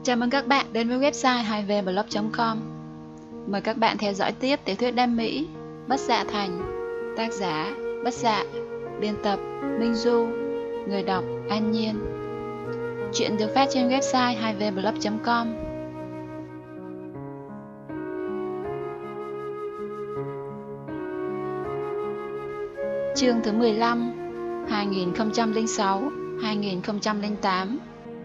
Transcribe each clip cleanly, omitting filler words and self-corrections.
Chào mừng các bạn đến với website 2vblog.com. Mời các bạn theo dõi tiếp tiểu thuyết Đam Mỹ Bất Dạ Thành, tác giả Bất Dạ, biên tập Minh Du, người đọc An Nhiên. Chuyện được phát trên website 2vblog.com. Chương thứ 15, 2006-2008.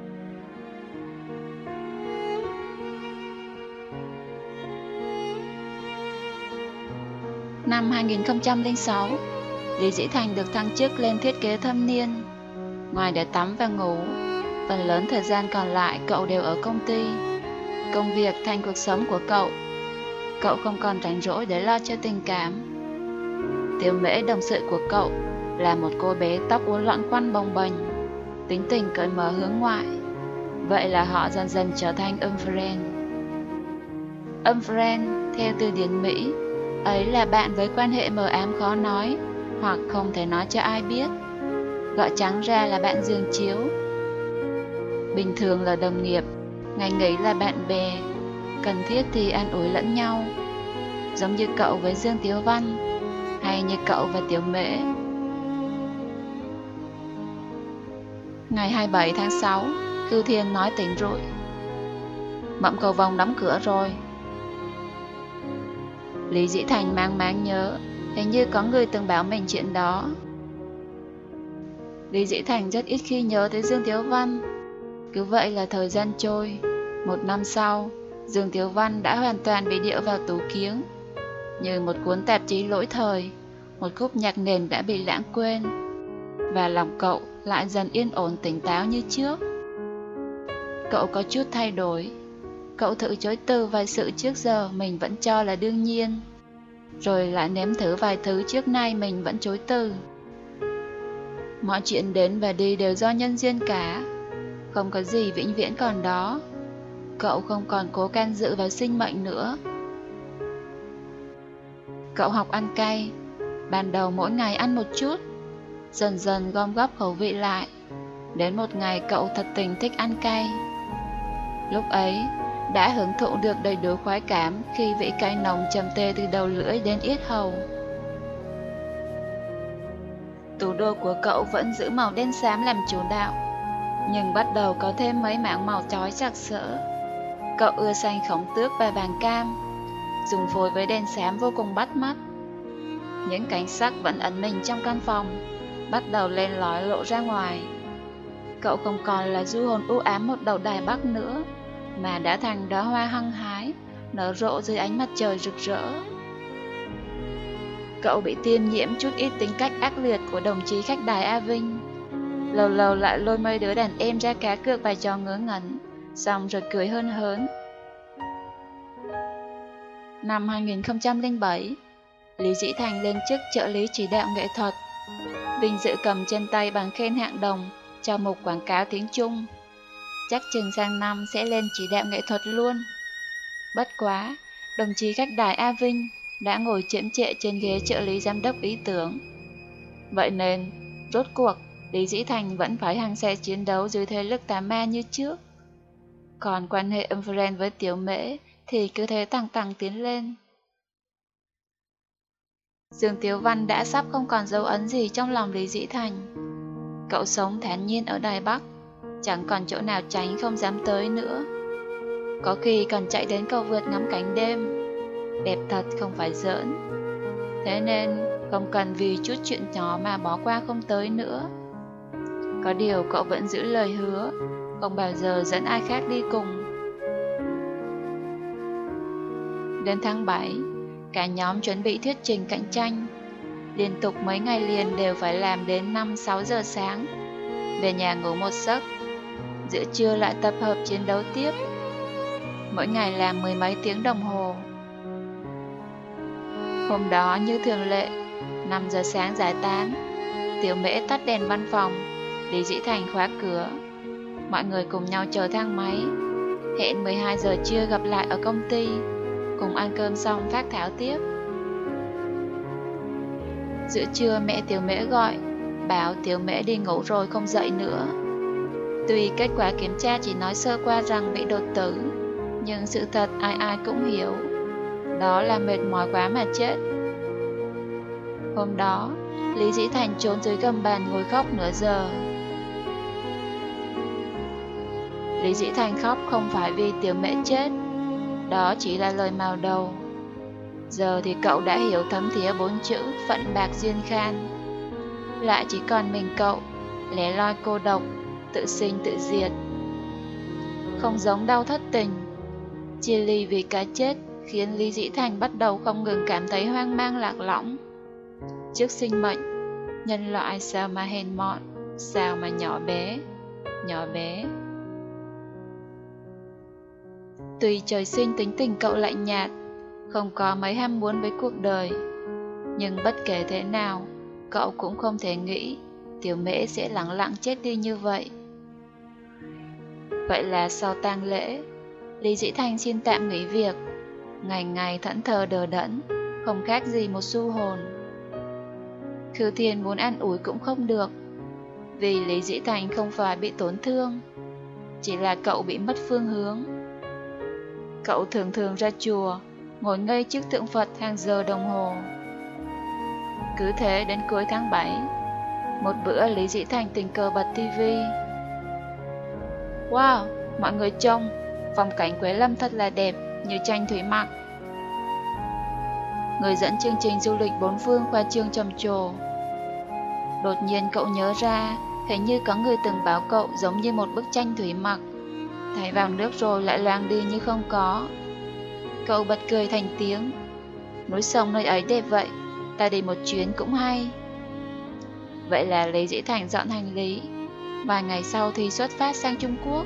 Năm 2006, Lý Dĩ Thành được thăng chức lên thiết kế thâm niên. Ngoài để tắm và ngủ, phần lớn thời gian còn lại cậu đều ở công ty. Công việc thành cuộc sống của cậu. Cậu không còn rảnh rỗi để lo cho tình cảm. Tiểu Mễ, đồng sự của cậu, là một cô bé tóc uốn loạn quăn bồng bềnh, tính tình cởi mở hướng ngoại. Vậy là họ dần dần trở thành âm friend. Âm friend, theo từ điển Mỹ, ấy là bạn với quan hệ mờ ám khó nói, hoặc không thể nói cho ai biết. Gọi trắng ra là bạn giường chiếu. Bình thường là đồng nghiệp, ngày nghỉ là bạn bè, cần thiết thì an ủi lẫn nhau. Giống như cậu với Dương Tiếu Văn, hay như cậu và Tiểu Mễ. Ngày 27 tháng 6, Khưu Thiên nói tỉnh rụi: Mộng Cầu Vồng đóng cửa rồi. Lý Dĩ Thành mang máng nhớ, hình như có người từng bảo mình chuyện đó. Lý Dĩ Thành rất ít khi nhớ tới Dương Tiếu Văn. Cứ vậy là thời gian trôi. Một năm sau, Dương Tiếu Văn đã hoàn toàn bị điệu vào tủ kiếng, như một cuốn tạp chí lỗi thời, một khúc nhạc nền đã bị lãng quên. Và lòng cậu lại dần yên ổn tỉnh táo như trước. Cậu có chút thay đổi. Cậu thử chối từ vài sự trước giờ mình vẫn cho là đương nhiên, rồi lại nếm thử vài thứ trước nay mình vẫn chối từ. Mọi chuyện đến và đi đều do nhân duyên cả. Không có gì vĩnh viễn còn đó. Cậu không còn cố can dự vào sinh mệnh nữa. Cậu học ăn cay. Ban đầu mỗi ngày ăn một chút, dần dần gom góp khẩu vị lại. Đến một ngày cậu thật tình thích ăn cay. Lúc ấy đã hưởng thụ được đầy đủ khoái cảm khi vị cay nồng trầm tê từ đầu lưỡi đến yết hầu. Tủ đồ của cậu vẫn giữ màu đen xám làm chủ đạo, nhưng bắt đầu có thêm mấy mảng màu chói sặc sỡ. Cậu ưa xanh khổng tước và vàng cam, dùng phối với đen xám vô cùng bắt mắt. Những cánh sắc vẫn ẩn mình trong căn phòng bắt đầu len lỏi lộ ra ngoài. Cậu không còn là du hồn u ám một đầu Đài Bắc nữa, mà đã thành đóa hoa hăng hái, nở rộ dưới ánh mặt trời rực rỡ. Cậu bị tiêm nhiễm chút ít tính cách ác liệt của đồng chí khách đài A Vinh. Lâu lâu lại lôi mấy đứa đàn em ra cá cược vài trò ngớ ngẩn, xong rồi cười hớn hớn. Năm 2007, Lý Dĩ Thành lên chức trợ lý chỉ đạo nghệ thuật, vinh dự cầm trên tay bằng khen hạng đồng cho mục quảng cáo tiếng Trung. Chắc chừng sang năm sẽ lên chỉ đạo nghệ thuật luôn. Bất quá, đồng chí khách đài A Vinh đã ngồi chiếm trệ trên ghế trợ lý giám đốc ý tưởng. Vậy nên, rốt cuộc, Lý Dĩ Thành vẫn phải hăng xe chiến đấu dưới thế lực tà ma như trước. Còn quan hệ âm friend với Tiểu Mễ thì cứ thế tăng tăng tiến lên. Dương Tiếu Văn đã sắp không còn dấu ấn gì trong lòng Lý Dĩ Thành. Cậu sống thản nhiên ở Đài Bắc, chẳng còn chỗ nào tránh không dám tới nữa. Có khi còn chạy đến cầu vượt ngắm cảnh đêm. Đẹp thật không phải giỡn. Thế nên không cần vì chút chuyện nhỏ mà bỏ qua không tới nữa. Có điều cậu vẫn giữ lời hứa, không bao giờ dẫn ai khác đi cùng. Đến tháng 7, cả nhóm chuẩn bị thuyết trình cạnh tranh. Liên tục mấy ngày liền đều phải làm đến 5-6 giờ sáng. Về nhà ngủ một giấc, giữa trưa lại tập hợp chiến đấu tiếp. Mỗi ngày làm mười mấy tiếng đồng hồ. Hôm đó như thường lệ, 5 giờ sáng giải tán. Tiểu Mễ tắt đèn văn phòng, Lý Dĩ Thành khóa cửa. Mọi người cùng nhau chờ thang máy. Hẹn 12 giờ trưa gặp lại ở công ty, cùng ăn cơm xong phác thảo tiếp. Giữa trưa mẹ Tiểu Mễ gọi, bảo Tiểu Mễ đi ngủ rồi không dậy nữa. Tuy kết quả kiểm tra chỉ nói sơ qua rằng bị đột tử, nhưng sự thật ai ai cũng hiểu, đó là mệt mỏi quá mà chết. Hôm đó, Lý Dĩ Thành trốn dưới gầm bàn ngồi khóc nửa giờ. Lý Dĩ Thành khóc không phải vì Tiểu Mễ chết, đó chỉ là lời mào đầu. Giờ thì cậu đã hiểu thấm thía 4 chữ phận bạc duyên khan. Lại chỉ còn mình cậu, lẻ loi cô độc, tự sinh tự diệt. Không giống đau thất tình, chia ly vì cái chết khiến Lý Dĩ Thành bắt đầu không ngừng cảm thấy hoang mang lạc lõng. Trước sinh mệnh, nhân loại sao mà hèn mọn, sao mà nhỏ bé, nhỏ bé. Tuy trời sinh tính tình cậu lạnh nhạt, không có mấy ham muốn với cuộc đời, nhưng bất kể thế nào, cậu cũng không thể nghĩ Tiểu Mễ sẽ lẳng lặng chết đi như vậy. Vậy là sau tang lễ, Lý Dĩ Thành xin tạm nghỉ việc, ngày ngày thẫn thờ đờ đẫn, không khác gì một xu hồn. Khư Thiên muốn an ủi cũng không được, vì Lý Dĩ Thành không phải bị tổn thương, chỉ là cậu bị mất phương hướng. Cậu thường thường ra chùa, ngồi ngây trước tượng Phật hàng giờ đồng hồ. Cứ thế đến cuối tháng 7, một bữa Lý Dĩ Thành tình cờ bật tivi. Wow, mọi người trông, phong cảnh Quế Lâm thật là đẹp, như tranh thủy mặc. Người dẫn chương trình du lịch 4 phương khoa trương trầm trồ. Đột nhiên cậu nhớ ra, hình như có người từng báo cậu giống như một bức tranh thủy mặc, thảy vào nước rồi lại loang đi như không có. Cậu bật cười thành tiếng. Núi sông nơi ấy đẹp vậy, ta đi một chuyến cũng hay. Vậy là Lý Dĩ Thành dọn hành lý, vài ngày sau thì xuất phát sang Trung Quốc.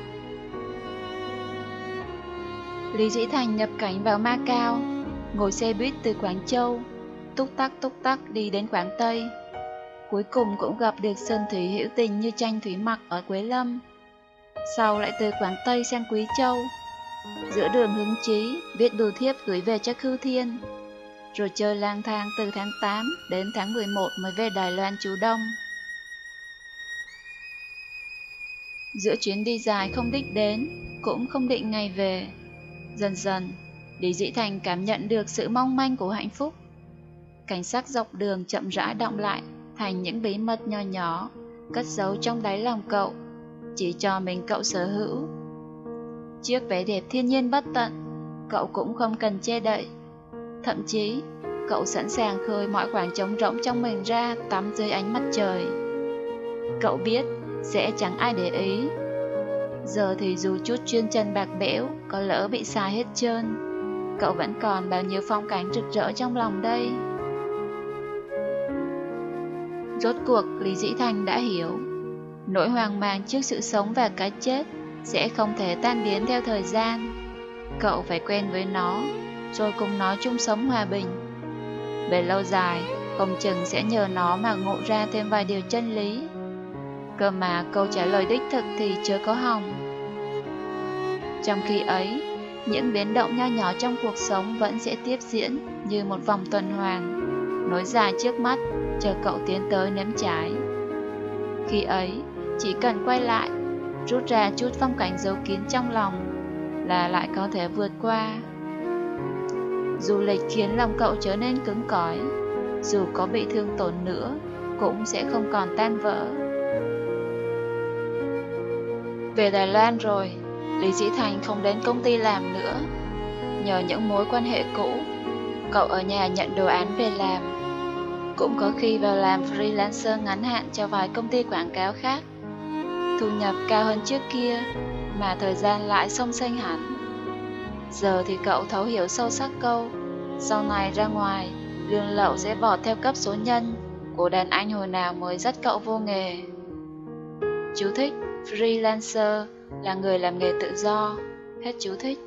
Lý Dĩ Thành nhập cảnh vào Macau, ngồi xe buýt từ Quảng Châu, túc tắc đi đến Quảng Tây. Cuối cùng cũng gặp được Sơn Thủy hữu tình như tranh thủy mặc ở Quế Lâm. Sau lại từ Quảng Tây sang Quý Châu. Giữa đường hứng chí, viết bưu thiếp gửi về cho Khư Thiên. Rồi chơi lang thang từ tháng 8 đến tháng 11 mới về Đài Loan trú đông. Giữa chuyến đi dài không đích đến, cũng không định ngày về. Dần dần, Lý Dĩ Thành cảm nhận được sự mong manh của hạnh phúc. Cảnh sắc dọc đường chậm rãi đọng lại thành những bí mật nho nhỏ, cất giấu trong đáy lòng cậu, chỉ cho mình cậu sở hữu. Chiếc vẻ đẹp thiên nhiên bất tận, cậu cũng không cần che đậy. Thậm chí, cậu sẵn sàng khơi mọi khoảng trống rỗng trong mình ra tắm dưới ánh mặt trời. Cậu biết sẽ chẳng ai để ý. Giờ thì dù chút chuyên chân bạc bẽo có lỡ bị xài hết trơn, cậu vẫn còn bao nhiêu phong cảnh rực rỡ trong lòng đây. Rốt cuộc Lý Dĩ Thành đã hiểu, nỗi hoang mang trước sự sống và cái chết sẽ không thể tan biến theo thời gian. Cậu phải quen với nó, rồi cùng nó chung sống hòa bình. Về lâu dài, không chừng sẽ nhờ nó mà ngộ ra thêm vài điều chân lý. Cơ mà câu trả lời đích thực thì chưa có hòng. Trong khi ấy, những biến động nho nhỏ trong cuộc sống vẫn sẽ tiếp diễn như một vòng tuần hoàn, nối dài trước mắt, chờ cậu tiến tới nếm trải. Khi ấy, chỉ cần quay lại, rút ra chút phong cảnh giấu kín trong lòng, là lại có thể vượt qua. Du lịch khiến lòng cậu trở nên cứng cỏi, dù có bị thương tổn nữa, cũng sẽ không còn tan vỡ. Về Đài Loan rồi, Lý Dĩ Thành không đến công ty làm nữa. Nhờ những mối quan hệ cũ, cậu ở nhà nhận đồ án về làm. Cũng có khi vào làm freelancer ngắn hạn cho vài công ty quảng cáo khác. Thu nhập cao hơn trước kia, mà thời gian lại xông xênh hẳn. Giờ thì cậu thấu hiểu sâu sắc câu, sau này ra ngoài, lương lậu sẽ vọt theo cấp số nhân của đàn anh hồi nào mới dắt cậu vô nghề. Chú thích: freelancer là người làm nghề tự do. Hết chú thích.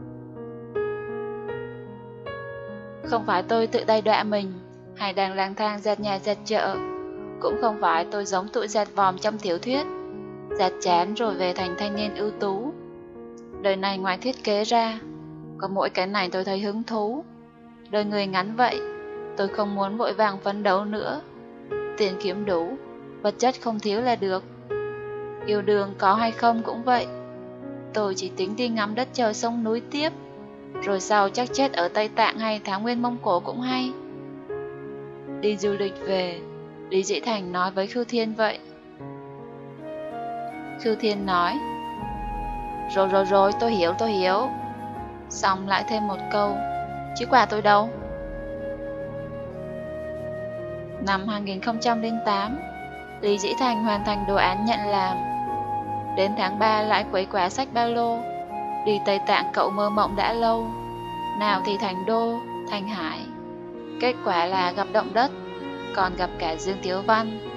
Không phải tôi tự đày đọa mình, hay đang lang thang giặt nhà giặt chợ. Cũng không phải tôi giống tụi giặt vòm trong tiểu thuyết, giặt chán rồi về thành thanh niên ưu tú. Đời này ngoài thiết kế ra, có mỗi cái này tôi thấy hứng thú. Đời người ngắn vậy, tôi không muốn vội vàng phấn đấu nữa. Tiền kiếm đủ, vật chất không thiếu là được. Yêu đương có hay không cũng vậy. Tôi chỉ tính đi ngắm đất trời sông núi tiếp, rồi sau chắc chết ở Tây Tạng hay Thái Nguyên Mông Cổ cũng hay. Đi du lịch về, Lý Dĩ Thành nói với Khưu Thiên vậy. Khưu Thiên nói, rồi, tôi hiểu. Xong lại thêm một câu, chứ quà tôi đâu? Năm 2008, Lý Dĩ Thành hoàn thành đồ án nhận làm. Đến tháng 3 lại quấy quá sách ba lô. Đi Tây Tạng cậu mơ mộng đã lâu. Nào thì thành đô, thành hải. Kết quả là gặp động đất, còn gặp cả Dương Tiếu Văn.